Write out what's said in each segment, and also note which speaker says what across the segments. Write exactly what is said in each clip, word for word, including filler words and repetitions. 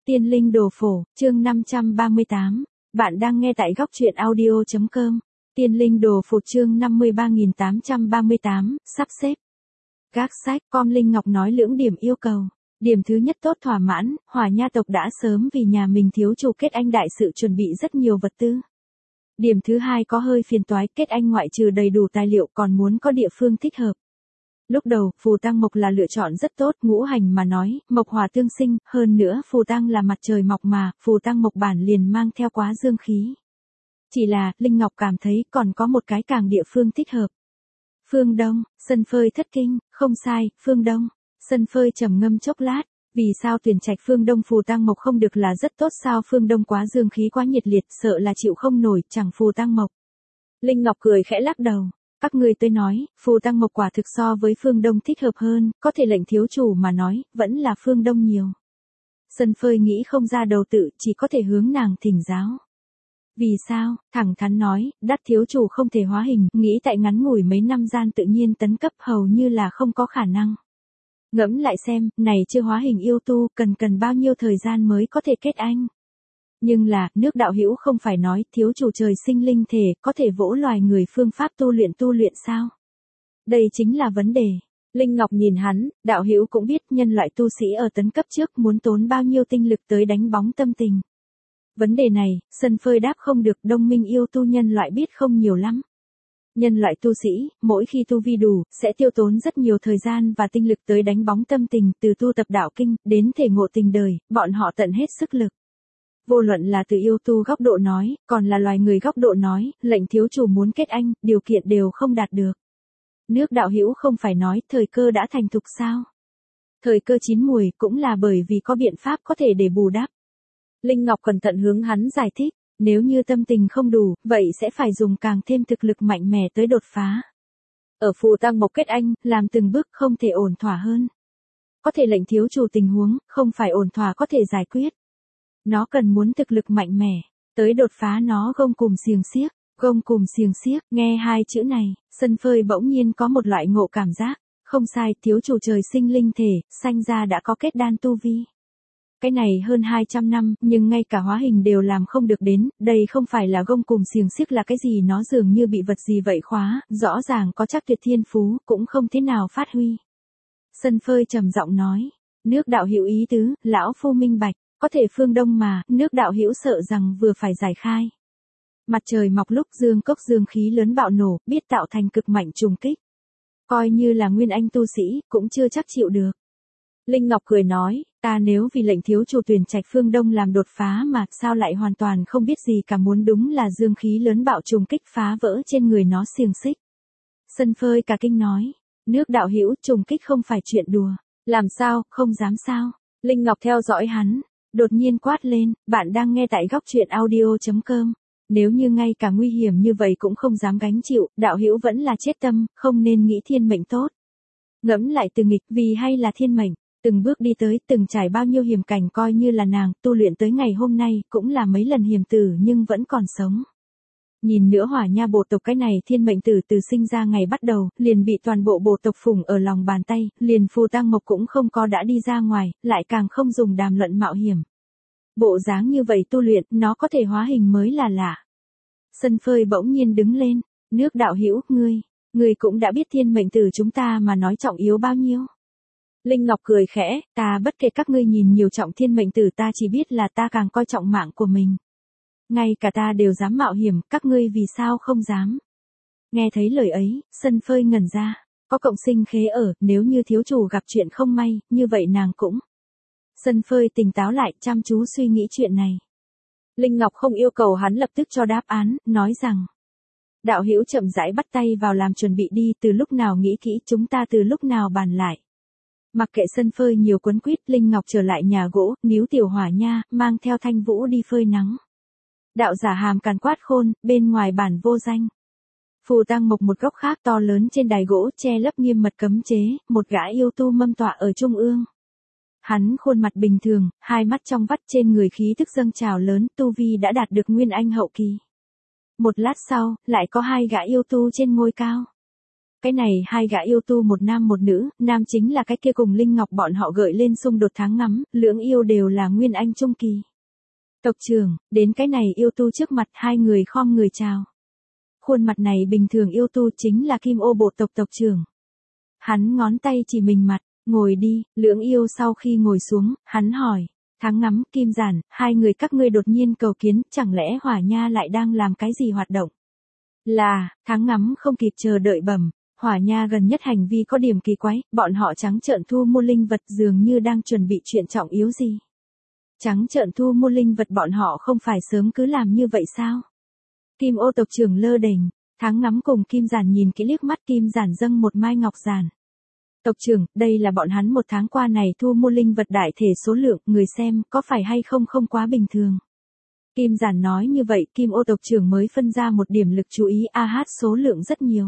Speaker 1: Tiên linh đồ phổ, chương năm trăm ba mươi tám. Bạn đang nghe tại góc truyện audio chấm com. Tiên linh đồ phổ chương năm mươi ba nghìn tám trăm ba mươi tám, sắp xếp. Gác sách, com Linh Ngọc nói lưỡng điểm yêu cầu. Điểm thứ nhất tốt thỏa mãn, Hỏa Nha tộc đã sớm vì nhà mình thiếu chủ kết anh đại sự chuẩn bị rất nhiều vật tư. Điểm thứ hai có hơi phiền toái, kết anh ngoại trừ đầy đủ tài liệu còn muốn có địa phương thích hợp. Lúc đầu, phù tăng mộc là lựa chọn rất tốt, ngũ hành mà nói, mộc hỏa tương sinh, hơn nữa phù tăng là mặt trời mọc mà, phù tăng mộc bản liền mang theo quá dương khí. Chỉ là, Linh Ngọc cảm thấy còn có một cái càng địa phương thích hợp. Phương Đông, sân phơi thất kinh, không sai, Phương Đông. Sân phơi trầm ngâm chốc lát, vì sao tuyển trạch Phương Đông phù tăng mộc không được là rất tốt sao? Phương Đông quá dương khí quá nhiệt liệt, sợ là chịu không nổi, chẳng phù tăng mộc. Linh Ngọc cười khẽ lắc đầu. Các ngươi tôi nói, phù tăng mộc quả thực so với Phương Đông thích hợp hơn, có thể lệnh thiếu chủ mà nói, vẫn là Phương Đông nhiều. Sân phơi nghĩ không ra đầu tự, chỉ có thể hướng nàng thỉnh giáo. Vì sao? Thẳng thắn nói, đắc thiếu chủ không thể hóa hình, nghĩ tại ngắn ngủi mấy năm gian tự nhiên tấn cấp hầu như là không có khả năng. Ngẫm lại xem, này chưa hóa hình yêu tu, cần cần bao nhiêu thời gian mới có thể kết anh. Nhưng là, nước đạo hữu không phải nói, thiếu chủ trời sinh linh thể, có thể vỗ loài người phương pháp tu luyện tu luyện sao? Đây chính là vấn đề. Linh Ngọc nhìn hắn, đạo hữu cũng biết nhân loại tu sĩ ở tấn cấp trước muốn tốn bao nhiêu tinh lực tới đánh bóng tâm tình. Vấn đề này, sân phơi đáp không được, đông minh yêu tu nhân loại biết không nhiều lắm. Nhân loại tu sĩ, mỗi khi tu vi đủ, sẽ tiêu tốn rất nhiều thời gian và tinh lực tới đánh bóng tâm tình, từ tu tập đạo kinh, đến thể ngộ tình đời, bọn họ tận hết sức lực. Vô luận là từ yêu tu góc độ nói, còn là loài người góc độ nói, lệnh thiếu chủ muốn kết anh, điều kiện đều không đạt được. Nước đạo hữu không phải nói, thời cơ đã thành thục sao? Thời cơ chín muồi cũng là bởi vì có biện pháp có thể để bù đắp. Linh Ngọc cẩn thận hướng hắn giải thích, nếu như tâm tình không đủ, vậy sẽ phải dùng càng thêm thực lực mạnh mẽ tới đột phá. Ở phù tăng mộc kết anh, làm từng bước không thể ổn thỏa hơn. Có thể lệnh thiếu chủ tình huống, không phải ổn thỏa có thể giải quyết. Nó cần muốn thực lực mạnh mẽ, tới đột phá nó gông cùm xiềng xiếc, gông cùm xiềng xiếc, nghe hai chữ này, sân phơi bỗng nhiên có một loại ngộ cảm giác, không sai, thiếu chủ trời sinh linh thể, sanh ra đã có kết đan tu vi. Cái này hơn hai trăm năm, nhưng ngay cả hóa hình đều làm không được đến, đây không phải là gông cùm xiềng xiếc là cái gì, nó dường như bị vật gì vậy khóa, rõ ràng có chắc tuyệt thiên phú, cũng không thế nào phát huy. Sân phơi trầm giọng nói, nước đạo hữu ý tứ, lão phu minh bạch. Có thể Phương Đông mà, nước đạo hữu sợ rằng vừa phải giải khai. Mặt trời mọc lúc dương cốc dương khí lớn bạo nổ, biết tạo thành cực mạnh trùng kích. Coi như là nguyên anh tu sĩ, cũng chưa chắc chịu được. Linh Ngọc cười nói, ta nếu vì lệnh thiếu chủ tuyển trạch Phương Đông làm đột phá mà sao lại hoàn toàn không biết gì cả, muốn đúng là dương khí lớn bạo trùng kích phá vỡ trên người nó xiềng xích. Sân phơi cả kinh nói, nước đạo hữu trùng kích không phải chuyện đùa, làm sao, không dám sao. Linh Ngọc theo dõi hắn. Đột nhiên quát lên, bạn đang nghe tại góc truyện audio chấm com. Nếu như ngay cả nguy hiểm như vậy cũng không dám gánh chịu, đạo hữu vẫn là chết tâm, không nên nghĩ thiên mệnh tốt. Ngẫm lại từ nghịch, vì hay là thiên mệnh, từng bước đi tới, từng trải bao nhiêu hiểm cảnh, coi như là nàng, tu luyện tới ngày hôm nay, cũng là mấy lần hiểm tử nhưng vẫn còn sống. Nhìn nữa Hỏa Nha bộ tộc, cái này thiên mệnh tử từ sinh ra ngày bắt đầu, liền bị toàn bộ bộ tộc phụng ở lòng bàn tay, liền phù tăng mộc cũng không có đã đi ra ngoài, lại càng không dùng đàm luận mạo hiểm. Bộ dáng như vậy tu luyện, nó có thể hóa hình mới là lạ. Sân phơi bỗng nhiên đứng lên, nước đạo hữu, ngươi, ngươi cũng đã biết thiên mệnh tử chúng ta mà nói trọng yếu bao nhiêu. Linh Ngọc cười khẽ, ta bất kể các ngươi nhìn nhiều trọng thiên mệnh tử, ta chỉ biết là ta càng coi trọng mạng của mình. Ngay cả ta đều dám mạo hiểm, các ngươi vì sao không dám? Nghe thấy lời ấy, sân phơi ngẩn ra, có cộng sinh khế ở, nếu như thiếu chủ gặp chuyện không may, như vậy nàng cũng. Sân phơi tỉnh táo lại, chăm chú suy nghĩ chuyện này. Linh Ngọc không yêu cầu hắn lập tức cho đáp án, nói rằng. Đạo hữu chậm rãi bắt tay vào làm chuẩn bị đi, từ lúc nào nghĩ kỹ chúng ta từ lúc nào bàn lại. Mặc kệ sân phơi nhiều quấn quýt, Linh Ngọc trở lại nhà gỗ, níu tiểu Hỏa Nha, mang theo Thanh Vũ đi phơi nắng. Đạo giả hàm càn quát khôn, bên ngoài bản vô danh. Phù tăng mộc một góc khác to lớn trên đài gỗ che lấp nghiêm mật cấm chế, một gã yêu tu mâm tọa ở trung ương. Hắn khuôn mặt bình thường, hai mắt trong vắt, trên người khí tức dâng trào lớn, tu vi đã đạt được nguyên anh hậu kỳ. Một lát sau, lại có hai gã yêu tu trên ngôi cao. Cái này hai gã yêu tu một nam một nữ, nam chính là cái kia cùng Linh Ngọc bọn họ gợi lên xung đột tháng ngắm, lưỡng yêu đều là nguyên anh trung kỳ. Tộc trưởng, đến cái này yêu tu trước mặt hai người khom người chào. Khuôn mặt này bình thường yêu tu chính là Kim Ô bộ tộc tộc trưởng. Hắn ngón tay chỉ mình mặt, ngồi đi, lưỡng yêu sau khi ngồi xuống, hắn hỏi. Tháng ngắm, Kim Giản, hai người các ngươi đột nhiên cầu kiến, chẳng lẽ Hỏa Nha lại đang làm cái gì hoạt động? Là, tháng ngắm không kịp chờ đợi bẩm, Hỏa Nha gần nhất hành vi có điểm kỳ quái, bọn họ trắng trợn thu mua linh vật dường như đang chuẩn bị chuyện trọng yếu gì. Trắng trợn thu mua linh vật bọn họ không phải sớm cứ làm như vậy sao? Kim Ô tộc trưởng lơ đễnh, tháng ngắm cùng Kim Giản nhìn kỹ liếc mắt Kim Giản dâng một mai ngọc giản. Tộc trưởng, đây là bọn hắn một tháng qua này thu mua linh vật đại thể số lượng, người xem, có phải hay không không quá bình thường. Kim Giản nói như vậy, Kim Ô tộc trưởng mới phân ra một điểm lực chú ý, a hát số lượng rất nhiều.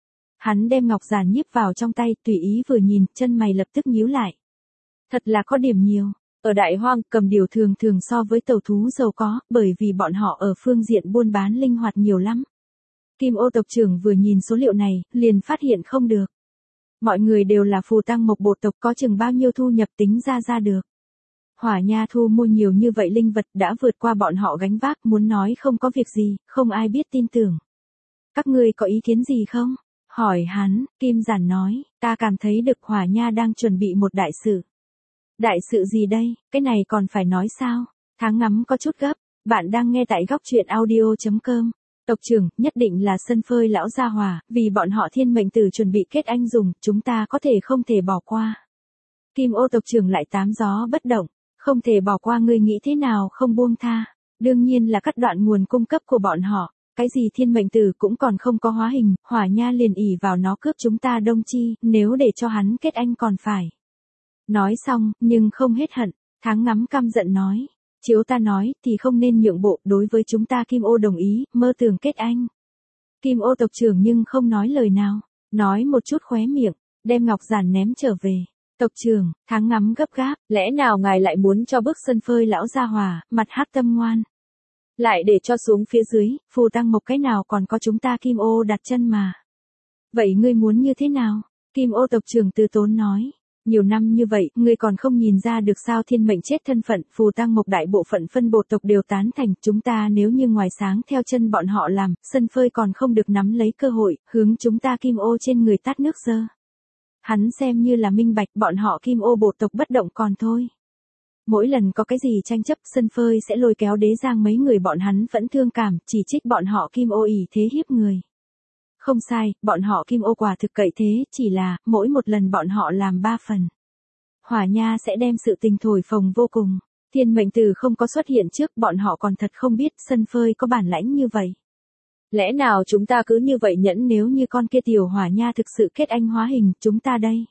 Speaker 1: Hắn đem ngọc giản nhíp vào trong tay, tùy ý vừa nhìn, chân mày lập tức nhíu lại. Thật là có điểm nhiều. Ở Đại Hoang, cầm điều thường thường so với tàu thú giàu có, bởi vì bọn họ ở phương diện buôn bán linh hoạt nhiều lắm. Kim Ô tộc trưởng vừa nhìn số liệu này, liền phát hiện không được. Mọi người đều là phù tăng mộc bộ tộc, có chừng bao nhiêu thu nhập tính ra ra được. Hỏa Nha thu mua nhiều như vậy linh vật đã vượt qua bọn họ gánh vác, muốn nói không có việc gì, không ai biết tin tưởng. Các ngươi có ý kiến gì không? Hỏi hắn, Kim Giản nói, ta cảm thấy được Hỏa Nha đang chuẩn bị một đại sự. Đại sự gì đây, cái này còn phải nói sao? Tháng ngắm có chút gấp, bạn đang nghe tại góc truyện audio chấm com. Tộc trưởng, nhất định là sân phơi lão gia hỏa, vì bọn họ thiên mệnh tử chuẩn bị kết anh dùng, chúng ta có thể không thể bỏ qua. Kim Ô tộc trưởng lại tám gió bất động, không thể bỏ qua, ngươi nghĩ thế nào không buông tha. Đương nhiên là cắt đoạn nguồn cung cấp của bọn họ, cái gì thiên mệnh tử cũng còn không có hóa hình, Hỏa Nha liền ỷ vào nó cướp chúng ta Đông Chi, nếu để cho hắn kết anh còn phải. Nói xong, nhưng không hết hận, tháng ngắm căm giận nói. Chiếu ta nói, thì không nên nhượng bộ, đối với chúng ta Kim Ô đồng ý, mơ tưởng kết anh. Kim Ô tộc trưởng nhưng không nói lời nào, nói một chút khóe miệng, đem ngọc giản ném trở về. Tộc trưởng, tháng ngắm gấp gáp, lẽ nào ngài lại muốn cho bước sân phơi lão gia hòa, mặt hát tâm ngoan. Lại để cho xuống phía dưới, phù tăng mộc cái nào còn có chúng ta Kim Ô đặt chân mà. Vậy ngươi muốn như thế nào? Kim Ô tộc trưởng từ tốn nói. Nhiều năm như vậy, ngươi còn không nhìn ra được sao thiên mệnh chết thân phận, phù tăng mộc đại bộ phận phân bộ tộc đều tán thành, chúng ta nếu như ngoài sáng theo chân bọn họ làm, sân phơi còn không được nắm lấy cơ hội, hướng chúng ta Kim Ô trên người tát nước dơ. Hắn xem như là minh bạch, bọn họ Kim Ô bộ tộc bất động còn thôi. Mỗi lần có cái gì tranh chấp, sân phơi sẽ lôi kéo Đế Giang mấy người bọn hắn vẫn thương cảm, chỉ trích bọn họ Kim Ô ỷ thế hiếp người. Không sai, bọn họ Kim Ô quả thực cậy thế, chỉ là, mỗi một lần bọn họ làm ba phần. Hỏa Nha sẽ đem sự tình thổi phồng vô cùng. Thiên mệnh tử không có xuất hiện trước, bọn họ còn thật không biết sân phơi có bản lãnh như vậy. Lẽ nào chúng ta cứ như vậy nhẫn, nếu như con kia tiểu Hỏa Nha thực sự kết anh hóa hình, chúng ta đây?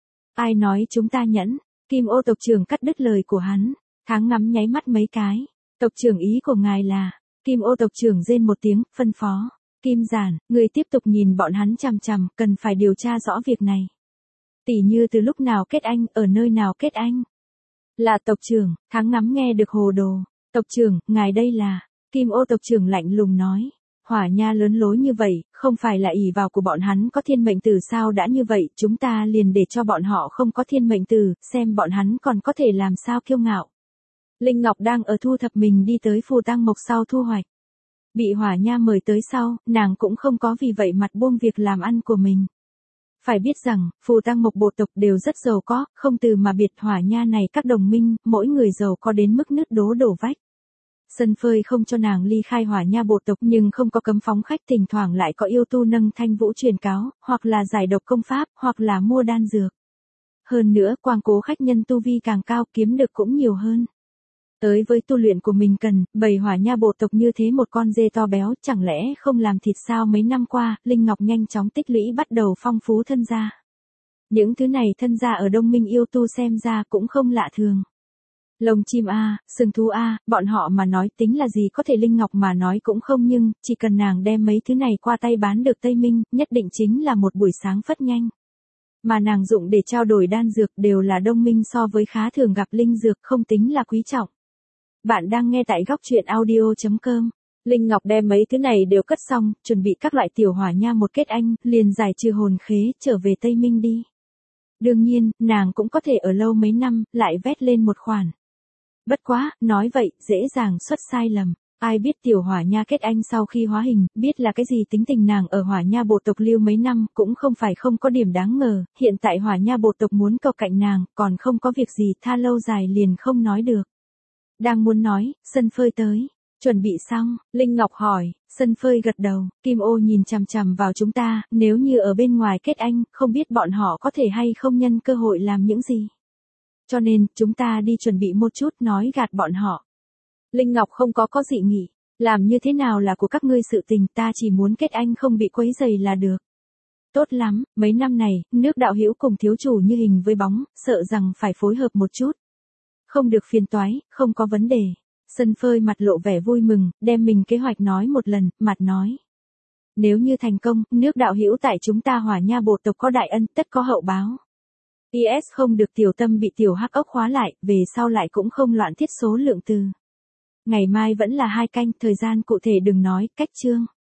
Speaker 1: Ai nói chúng ta nhẫn? Kim Ô tộc trưởng cắt đứt lời của hắn. Tháng ngắm nháy mắt mấy cái. Tộc trưởng ý của ngài là, Kim Ô tộc trưởng rên một tiếng, phân phó. Kim Giản, người tiếp tục nhìn bọn hắn chằm chằm, cần phải điều tra rõ việc này. Tỷ như từ lúc nào kết anh, ở nơi nào kết anh. Là tộc trưởng, tháng ngắm nghe được hồ đồ. Tộc trưởng, ngài đây là, Kim Ô tộc trưởng lạnh lùng nói. Hỏa Nha lớn lối như vậy, không phải là ỷ vào của bọn hắn có thiên mệnh tử sao, đã như vậy, chúng ta liền để cho bọn họ không có thiên mệnh tử, xem bọn hắn còn có thể làm sao kiêu ngạo. Linh Ngọc đang ở thu thập mình đi tới phù tăng mộc sau thu hoạch. Bị Hỏa Nha mời tới sau, nàng cũng không có vì vậy mặt buông việc làm ăn của mình. Phải biết rằng, phù tăng mộc bộ tộc đều rất giàu có, không từ mà biệt Hỏa Nha này các đồng minh, mỗi người giàu có đến mức nứt đố đổ vách. Sân phơi không cho nàng ly khai Hỏa Nha bộ tộc, nhưng không có cấm phóng khách, thỉnh thoảng lại có yêu tu nâng thanh vũ truyền cáo, hoặc là giải độc công pháp, hoặc là mua đan dược. Hơn nữa, quang cố khách nhân tu vi càng cao, kiếm được cũng nhiều hơn. Tới với tu luyện của mình cần, bầy Hỏa Nha bộ tộc như thế một con dê to béo, chẳng lẽ không làm thịt sao? Mấy năm qua, Linh Ngọc nhanh chóng tích lũy bắt đầu phong phú thân gia. Những thứ này thân gia ở Đông Minh yêu tu xem ra cũng không lạ thường. Lông chim a, sừng thú a, bọn họ mà nói tính là gì, có thể Linh Ngọc mà nói cũng không, nhưng, chỉ cần nàng đem mấy thứ này qua tay bán được Tây Minh, nhất định chính là một buổi sáng phất nhanh. Mà nàng dụng để trao đổi đan dược đều là Đông Minh so với khá thường gặp linh dược, không tính là quý trọng. Bạn đang nghe tại góc truyện audio chấm com. Linh Ngọc đem mấy thứ này đều cất xong, chuẩn bị các loại tiểu hỏa nha một kết anh, liền giải trừ hồn khế, trở về Tây Minh đi. Đương nhiên, nàng cũng có thể ở lâu mấy năm, lại vét lên một khoản. Bất quá, nói vậy, dễ dàng xuất sai lầm. Ai biết tiểu hỏa nha kết anh sau khi hóa hình, biết là cái gì tính tình nàng ở hỏa nha bộ tộc lưu mấy năm, cũng không phải không có điểm đáng ngờ, hiện tại hỏa nha bộ tộc muốn cầu cạnh nàng, còn không có việc gì tha lâu dài liền không nói được. Đang muốn nói, sân phơi tới. Chuẩn bị xong, Linh Ngọc hỏi, sân phơi gật đầu, Kim Ô nhìn chằm chằm vào chúng ta, nếu như ở bên ngoài kết anh, không biết bọn họ có thể hay không nhân cơ hội làm những gì. Cho nên, chúng ta đi chuẩn bị một chút nói gạt bọn họ. Linh Ngọc không có có dị nghị, làm như thế nào là của các ngươi sự tình, ta chỉ muốn kết anh không bị quấy rầy là được. Tốt lắm, mấy năm này, nước đạo hữu cùng thiếu chủ như hình với bóng, sợ rằng phải phối hợp một chút. Không được phiền toái, không có vấn đề. Sân phơi mặt lộ vẻ vui mừng, đem mình kế hoạch nói một lần, mặt nói. Nếu như thành công, nước đạo hữu tại chúng ta hỏa nha bộ tộc có đại ân, tất có hậu báo. pê ét không được tiểu tâm bị tiểu hắc ốc khóa lại, về sau lại cũng không loạn thiết số lượng từ. Ngày mai vẫn là hai canh, thời gian cụ thể đừng nói, cách chương.